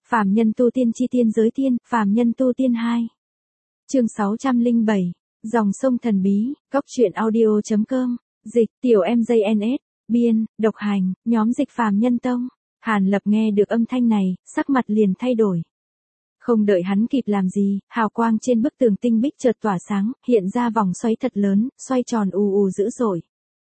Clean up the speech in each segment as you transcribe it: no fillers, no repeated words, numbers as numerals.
Phàm nhân tu tiên chi tiên giới tiên, phàm nhân tu tiên 2. Chương 607, dòng sông thần bí, góc truyện audio.com, dịch, tiểu MJNS, biên, độc hành, nhóm dịch phàm nhân tông. Hàn Lập nghe được âm thanh này, sắc mặt liền thay đổi. Không đợi hắn kịp làm gì, hào quang trên bức tường tinh bích chợt tỏa sáng, hiện ra vòng xoáy thật lớn, xoay tròn ù ù dữ dội.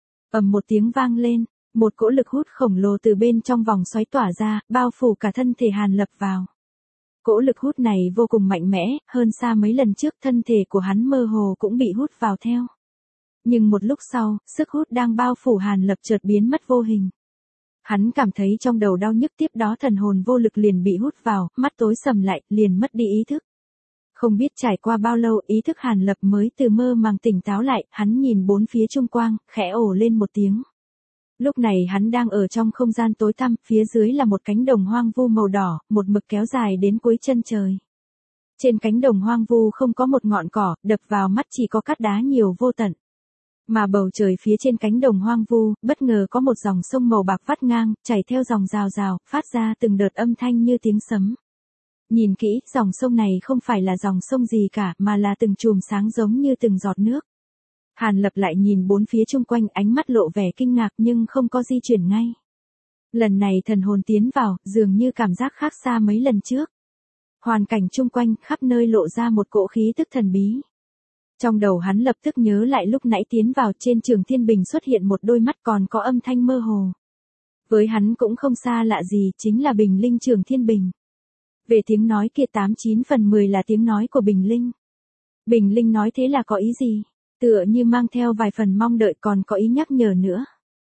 Ầm một tiếng vang lên, một cỗ lực hút khổng lồ từ bên trong vòng xoáy tỏa ra, bao phủ cả thân thể Hàn Lập vào. Cỗ lực hút này vô cùng mạnh mẽ, hơn xa mấy lần trước thân thể của hắn mơ hồ cũng bị hút vào theo. Nhưng một lúc sau, sức hút đang bao phủ Hàn Lập chợt biến mất vô hình. Hắn cảm thấy trong đầu đau nhức, tiếp đó thần hồn vô lực liền bị hút vào, mắt tối sầm lại, liền mất đi ý thức. Không biết trải qua bao lâu ý thức Hàn Lập mới từ mơ màng tỉnh táo lại, hắn nhìn bốn phía chung quanh, khẽ ồ lên một tiếng. Lúc này hắn đang ở trong không gian tối tăm, phía dưới là một cánh đồng hoang vu màu đỏ, một mực kéo dài đến cuối chân trời. Trên cánh đồng hoang vu không có một ngọn cỏ, đập vào mắt chỉ có cát đá nhiều vô tận. Mà bầu trời phía trên cánh đồng hoang vu, bất ngờ có một dòng sông màu bạc vắt ngang, chảy theo dòng rào rào, phát ra từng đợt âm thanh như tiếng sấm. Nhìn kỹ, dòng sông này không phải là dòng sông gì cả, mà là từng chùm sáng giống như từng giọt nước. Hàn Lập lại nhìn bốn phía chung quanh, ánh mắt lộ vẻ kinh ngạc nhưng không có di chuyển ngay. Lần này thần hồn tiến vào, dường như cảm giác khác xa mấy lần trước. Hoàn cảnh chung quanh khắp nơi lộ ra một cỗ khí tức thần bí. Trong đầu hắn lập tức nhớ lại lúc nãy tiến vào, trên Trường Thiên Bình xuất hiện một đôi mắt còn có âm thanh mơ hồ. Với hắn cũng không xa lạ gì, chính là Bình Linh Trường Thiên Bình. Về tiếng nói kia 89 phần 10 là tiếng nói của Bình Linh. Bình Linh nói thế là có ý gì? Tựa như mang theo vài phần mong đợi, còn có ý nhắc nhở nữa.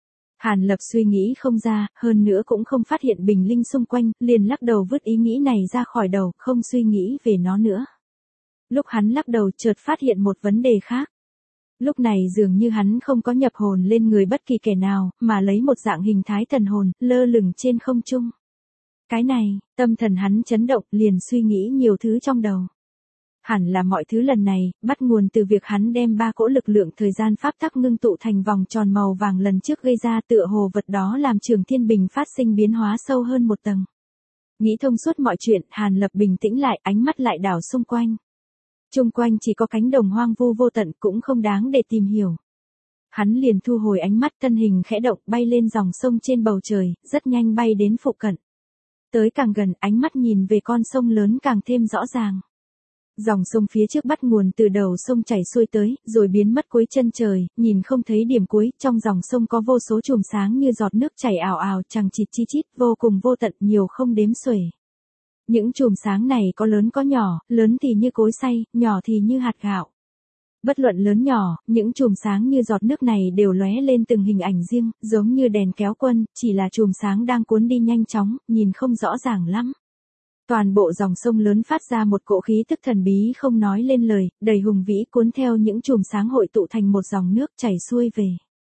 Hàn Lập suy nghĩ không ra, hơn nữa cũng không phát hiện Bình Linh xung quanh, liền lắc đầu vứt ý nghĩ này ra khỏi đầu, không suy nghĩ về nó nữa. Lúc hắn lắc đầu chợt phát hiện một vấn đề khác. Lúc này dường như hắn không có nhập hồn lên người bất kỳ kẻ nào, mà lấy một dạng hình thái thần hồn, lơ lửng trên không trung. Cái này, tâm thần hắn chấn động, liền suy nghĩ nhiều thứ trong đầu. Hẳn là mọi thứ lần này, bắt nguồn từ việc hắn đem ba cỗ lực lượng thời gian pháp tắc ngưng tụ thành vòng tròn màu vàng lần trước gây ra, tựa hồ vật đó làm Trường Thiên Bình phát sinh biến hóa sâu hơn một tầng. Nghĩ thông suốt mọi chuyện, Hàn Lập bình tĩnh lại, ánh mắt lại đảo xung quanh. Chung quanh chỉ có cánh đồng hoang vu vô tận, cũng không đáng để tìm hiểu. Hắn liền thu hồi ánh mắt, thân hình khẽ động, bay lên dòng sông trên bầu trời, rất nhanh bay đến phụ cận. Tới càng gần, ánh mắt nhìn về con sông lớn càng thêm rõ ràng. Dòng sông phía trước bắt nguồn từ đầu sông chảy xuôi tới, rồi biến mất cuối chân trời, nhìn không thấy điểm cuối, trong dòng sông có vô số chùm sáng như giọt nước chảy ào ào, chằng chịt chi chít, vô cùng vô tận, nhiều không đếm xuể. Những chùm sáng này có lớn có nhỏ, lớn thì như cối xay, nhỏ thì như hạt gạo. Bất luận lớn nhỏ, những chùm sáng như giọt nước này đều lóe lên từng hình ảnh riêng, giống như đèn kéo quân, chỉ là chùm sáng đang cuốn đi nhanh chóng, nhìn không rõ ràng lắm. Toàn bộ dòng sông lớn phát ra một cỗ khí tức thần bí không nói lên lời, đầy hùng vĩ, cuốn theo những chùm sáng hội tụ thành một dòng nước chảy xuôi về.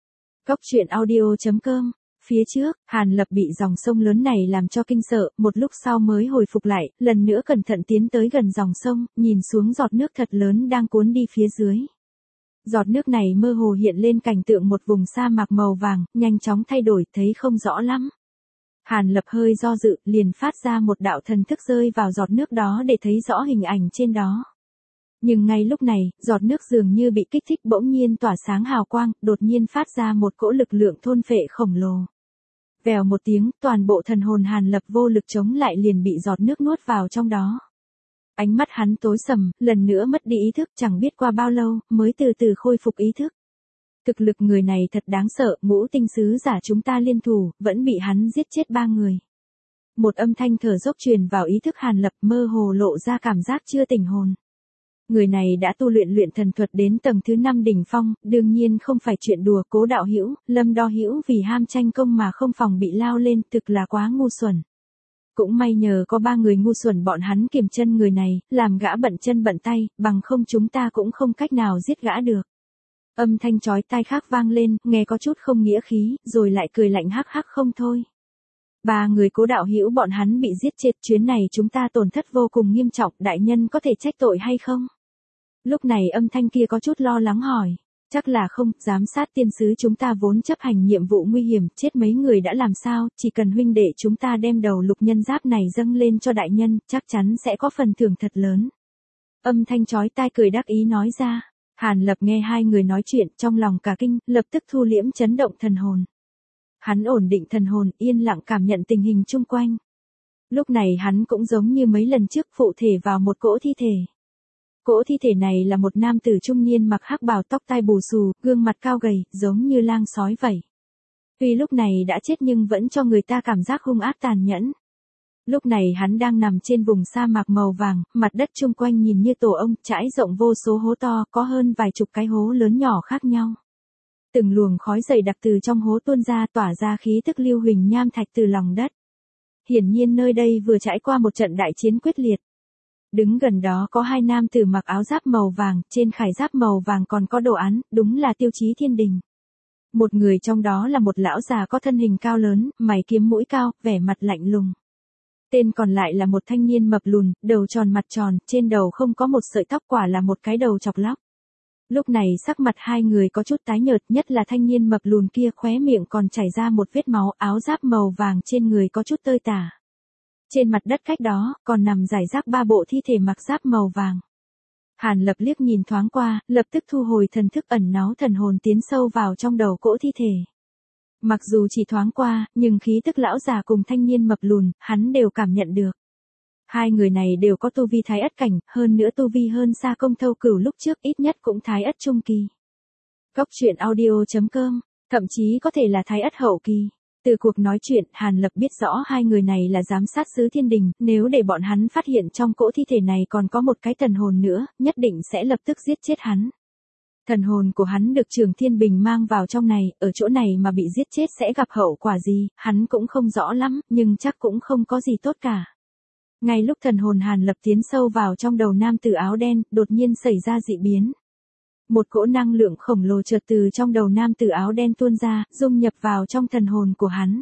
Góc truyện audio.com. Phía trước, Hàn Lập bị dòng sông lớn này làm cho kinh sợ, một lúc sau mới hồi phục lại, lần nữa cẩn thận tiến tới gần dòng sông, nhìn xuống giọt nước thật lớn đang cuốn đi phía dưới. Giọt nước này mơ hồ hiện lên cảnh tượng một vùng sa mạc màu vàng, nhanh chóng thay đổi, thấy không rõ lắm. Hàn Lập hơi do dự, liền phát ra một đạo thần thức rơi vào giọt nước đó để thấy rõ hình ảnh trên đó. Nhưng ngay lúc này, giọt nước dường như bị kích thích, bỗng nhiên tỏa sáng hào quang, đột nhiên phát ra một cỗ lực lượng thôn phệ khổng lồ. Vèo một tiếng, toàn bộ thần hồn Hàn Lập vô lực chống lại liền bị giọt nước nuốt vào trong đó. Ánh mắt hắn tối sầm, lần nữa mất đi ý thức, chẳng biết qua bao lâu, mới từ từ khôi phục ý thức. Thực lực người này thật đáng sợ, Ngũ Tinh sứ giả chúng ta liên thủ, vẫn bị hắn giết chết 3 người. Một âm thanh thở dốc truyền vào ý thức Hàn Lập, mơ hồ lộ ra cảm giác chưa tỉnh hồn. Người này đã tu luyện thần thuật đến tầng thứ 5 đỉnh phong, đương nhiên không phải chuyện đùa. Cố đạo hữu, Lâm Đo hữu vì ham tranh công mà không phòng bị lao lên, thực là quá ngu xuẩn. Cũng may nhờ có 3 người ngu xuẩn bọn hắn kiềm chân người này, làm gã bận chân bận tay, bằng không chúng ta cũng không cách nào giết gã được. Âm thanh chói tai khác vang lên, nghe có chút không nghĩa khí, rồi lại cười lạnh hắc hắc không thôi. 3 người Cố đạo hữu bọn hắn bị giết chết, chuyến này chúng ta tổn thất vô cùng nghiêm trọng, đại nhân có thể trách tội hay không? Lúc này âm thanh kia có chút lo lắng hỏi. Chắc là không, giám sát tiên sứ chúng ta vốn chấp hành nhiệm vụ nguy hiểm, chết mấy người đã làm sao, chỉ cần huynh đệ chúng ta đem đầu lục nhân giáp này dâng lên cho đại nhân, chắc chắn sẽ có phần thưởng thật lớn. Âm thanh chói tai cười đắc ý nói ra. Hàn Lập nghe hai người nói chuyện trong lòng cả kinh, lập tức thu liễm chấn động thần hồn. Hắn ổn định thần hồn, yên lặng cảm nhận tình hình chung quanh. Lúc này hắn cũng giống như mấy lần trước phụ thể vào một cỗ thi thể. Cỗ thi thể này là một nam tử trung niên mặc hắc bào tóc tai bù xù, gương mặt cao gầy, giống như lang sói vậy. Tuy lúc này đã chết nhưng vẫn cho người ta cảm giác hung ác tàn nhẫn. Lúc này hắn đang nằm trên vùng sa mạc màu vàng, mặt đất chung quanh nhìn như tổ ong, trải rộng vô số hố to, có hơn vài chục cái hố lớn nhỏ khác nhau. Từng luồng khói dày đặc từ trong hố tuôn ra tỏa ra khí tức lưu huỳnh nham thạch từ lòng đất. Hiển nhiên nơi đây vừa trải qua một trận đại chiến quyết liệt. Đứng gần đó có hai nam tử mặc áo giáp màu vàng, trên khải giáp màu vàng còn có đồ án, đúng là tiêu chí thiên đình. Một người trong đó là một lão già có thân hình cao lớn, mày kiếm mũi cao, vẻ mặt lạnh lùng. Tên còn lại là một thanh niên mập lùn, đầu tròn mặt tròn, trên đầu không có một sợi tóc, quả là một cái đầu chọc lóc. Lúc này sắc mặt hai người có chút tái nhợt, nhất là thanh niên mập lùn kia khóe miệng còn chảy ra một vết máu, áo giáp màu vàng trên người có chút tơi tả. Trên mặt đất cách đó, còn nằm rải rác ba bộ thi thể mặc giáp màu vàng. Hàn Lập liếc nhìn thoáng qua, lập tức thu hồi thần thức ẩn náu thần hồn tiến sâu vào trong đầu cỗ thi thể. Mặc dù chỉ thoáng qua, nhưng khí tức lão già cùng thanh niên mập lùn, hắn đều cảm nhận được. Hai người này đều có tu vi thái ất cảnh, hơn nữa tu vi hơn xa Công Thâu Cửu lúc trước, ít nhất cũng thái ất trung kỳ. Cốc truyện audio.com, thậm chí có thể là thái ất hậu kỳ. Từ cuộc nói chuyện, Hàn Lập biết rõ hai người này là giám sát sứ thiên đình, nếu để bọn hắn phát hiện trong cỗ thi thể này còn có một cái thần hồn nữa, nhất định sẽ lập tức giết chết hắn. Thần hồn của hắn được Trường Thiên Bình mang vào trong này, ở chỗ này mà bị giết chết sẽ gặp hậu quả gì, hắn cũng không rõ lắm, nhưng chắc cũng không có gì tốt cả. Ngay lúc thần hồn Hàn Lập tiến sâu vào trong đầu nam tử áo đen, đột nhiên xảy ra dị biến. Một cỗ năng lượng khổng lồ chợt từ trong đầu nam tử áo đen tuôn ra, dung nhập vào trong thần hồn của hắn.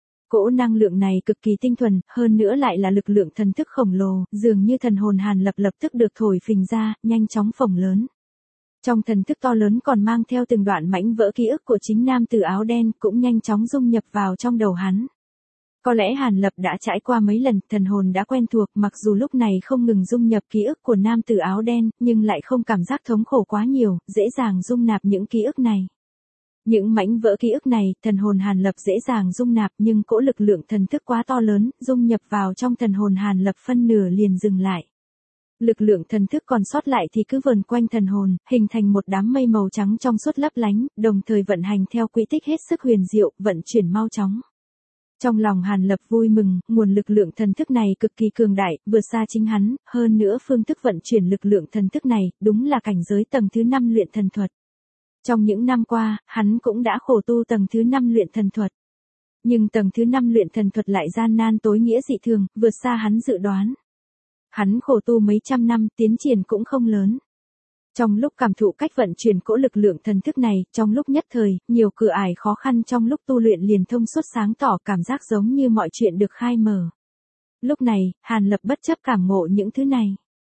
Cỗ năng lượng này cực kỳ tinh thuần, hơn nữa lại là lực lượng thần thức khổng lồ, dường như thần hồn Hàn Lập lập tức được thổi phình ra, nhanh chóng phồng lớn. Trong thần thức to lớn còn mang theo từng đoạn mảnh vỡ ký ức của chính nam tử áo đen, cũng nhanh chóng dung nhập vào trong đầu hắn. Có lẽ Hàn Lập đã trải qua mấy lần, thần hồn đã quen thuộc, mặc dù lúc này không ngừng dung nhập ký ức của nam tử áo đen, nhưng lại không cảm giác thống khổ quá nhiều, dễ dàng dung nạp những ký ức này. Những mảnh vỡ ký ức này, thần hồn Hàn Lập dễ dàng dung nạp, nhưng cỗ lực lượng thần thức quá to lớn, dung nhập vào trong thần hồn Hàn Lập phân nửa liền dừng lại. Lực lượng thần thức còn sót lại thì cứ vờn quanh thần hồn, hình thành một đám mây màu trắng trong suốt lấp lánh, đồng thời vận hành theo quỹ tích hết sức huyền diệu, vận chuyển mau chóng. Trong lòng Hàn Lập vui mừng, nguồn lực lượng thần thức này cực kỳ cường đại, vượt xa chính hắn, hơn nữa phương thức vận chuyển lực lượng thần thức này, đúng là cảnh giới tầng thứ 5 luyện thần thuật. Trong những năm qua, hắn cũng đã khổ tu tầng thứ 5 luyện thần thuật. Nhưng tầng thứ 5 luyện thần thuật lại gian nan tối nghĩa dị thường, vượt xa hắn dự đoán. Hắn khổ tu mấy trăm năm, tiến triển cũng không lớn. Trong lúc cảm thụ cách vận chuyển cỗ lực lượng thần thức này, trong lúc nhất thời, nhiều cửa ải khó khăn trong lúc tu luyện liền thông suốt sáng tỏ, cảm giác giống như mọi chuyện được khai mở. Lúc này, Hàn Lập bất chấp cảm ngộ những thứ này.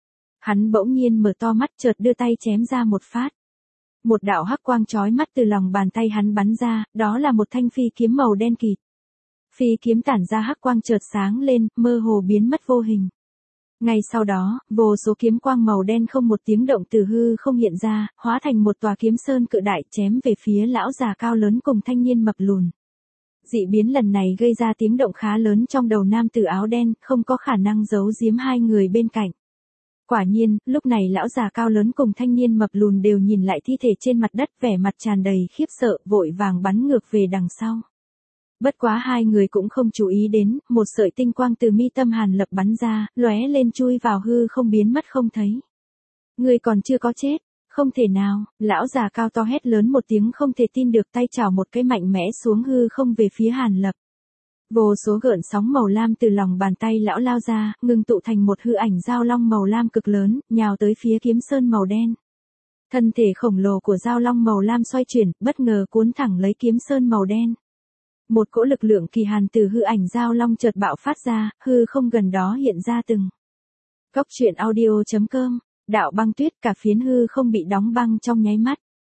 Hắn bỗng nhiên mở to mắt, chợt đưa tay chém ra một phát. Một đạo hắc quang chói mắt từ lòng bàn tay hắn bắn ra, đó là một thanh phi kiếm màu đen kịt. Phi kiếm tản ra hắc quang chợt sáng lên, mơ hồ biến mất vô hình. Ngay sau đó, vô số kiếm quang màu đen không một tiếng động từ hư không hiện ra, hóa thành một tòa kiếm sơn cự đại chém về phía lão già cao lớn cùng thanh niên mập lùn. Dị biến lần này gây ra tiếng động khá lớn trong đầu nam tử áo đen, không có khả năng giấu giếm hai người bên cạnh. Quả nhiên, lúc này lão già cao lớn cùng thanh niên mập lùn đều nhìn lại thi thể trên mặt đất, vẻ mặt tràn đầy khiếp sợ, vội vàng bắn ngược về đằng sau. Bất quá hai người cũng không chú ý đến, một sợi tinh quang từ mi tâm Hàn Lập bắn ra, lóe lên chui vào hư không biến mất không thấy. Người còn chưa có chết, không thể nào, lão già cao to hét lớn một tiếng không thể tin được, tay chảo một cái mạnh mẽ xuống hư không về phía Hàn Lập. Vô số gợn sóng màu lam từ lòng bàn tay lão lao ra, ngưng tụ thành một hư ảnh giao long màu lam cực lớn, nhào tới phía kiếm sơn màu đen. Thân thể khổng lồ của giao long màu lam xoay chuyển, bất ngờ cuốn thẳng lấy kiếm sơn màu đen. Một cỗ lực lượng kỳ hàn từ hư ảnh giao long chợt bạo phát ra, hư không gần đó hiện ra từng. Cốc truyện audio.com, đạo băng tuyết, cả phiến hư không bị đóng băng trong nháy mắt.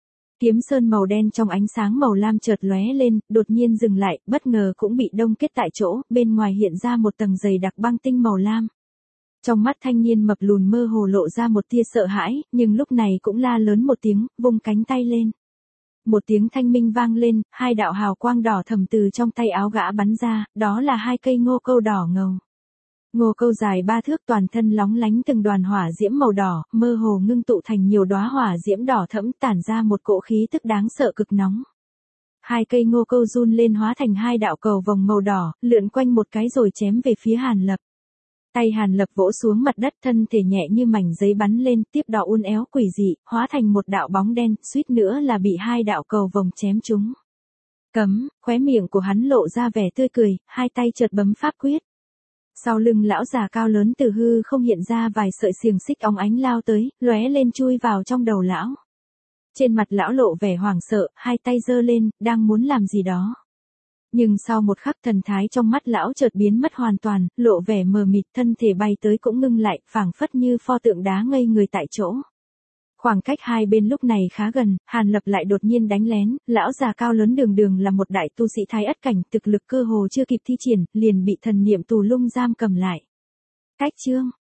Kiếm sơn màu đen trong ánh sáng màu lam chợt lóe lên, đột nhiên dừng lại, bất ngờ cũng bị đông kết tại chỗ, bên ngoài hiện ra một tầng dày đặc băng tinh màu lam. Trong mắt thanh niên mập lùn mơ hồ lộ ra một tia sợ hãi, nhưng lúc này cũng la lớn một tiếng, vung cánh tay lên. Một tiếng thanh minh vang lên, hai đạo hào quang đỏ thẫm từ trong tay áo gã bắn ra, đó là hai cây ngô câu đỏ ngầu. Ngô câu dài 3 thước toàn thân lóng lánh từng đoàn hỏa diễm màu đỏ, mơ hồ ngưng tụ thành nhiều đóa hỏa diễm đỏ thẫm tản ra một cỗ khí tức đáng sợ cực nóng. Hai cây ngô câu run lên hóa thành hai đạo cầu vồng màu đỏ, lượn quanh một cái rồi chém về phía Hàn Lập. Tay Hàn Lập vỗ xuống mặt đất, thân thể nhẹ như mảnh giấy bắn lên, tiếp đó uốn éo quỷ dị, hóa thành một đạo bóng đen, suýt nữa là bị hai đạo cầu vồng chém trúng. Cấm, khóe miệng của hắn lộ ra vẻ tươi cười, hai tay chợt bấm pháp quyết. Sau lưng lão già cao lớn từ hư không hiện ra vài sợi xiềng xích óng ánh lao tới, lóe lên chui vào trong đầu lão. Trên mặt lão lộ vẻ hoảng sợ, hai tay giơ lên, đang muốn làm gì đó. Nhưng sau một khắc thần thái trong mắt lão chợt biến mất hoàn toàn, lộ vẻ mờ mịt, thân thể bay tới cũng ngưng lại, phảng phất như pho tượng đá ngây người tại chỗ. Khoảng cách hai bên lúc này khá gần, Hàn Lập lại đột nhiên đánh lén, lão già cao lớn đường đường là một đại tu sĩ thái ất cảnh, thực lực cơ hồ chưa kịp thi triển, liền bị thần niệm tù lung giam cầm lại. Cách chương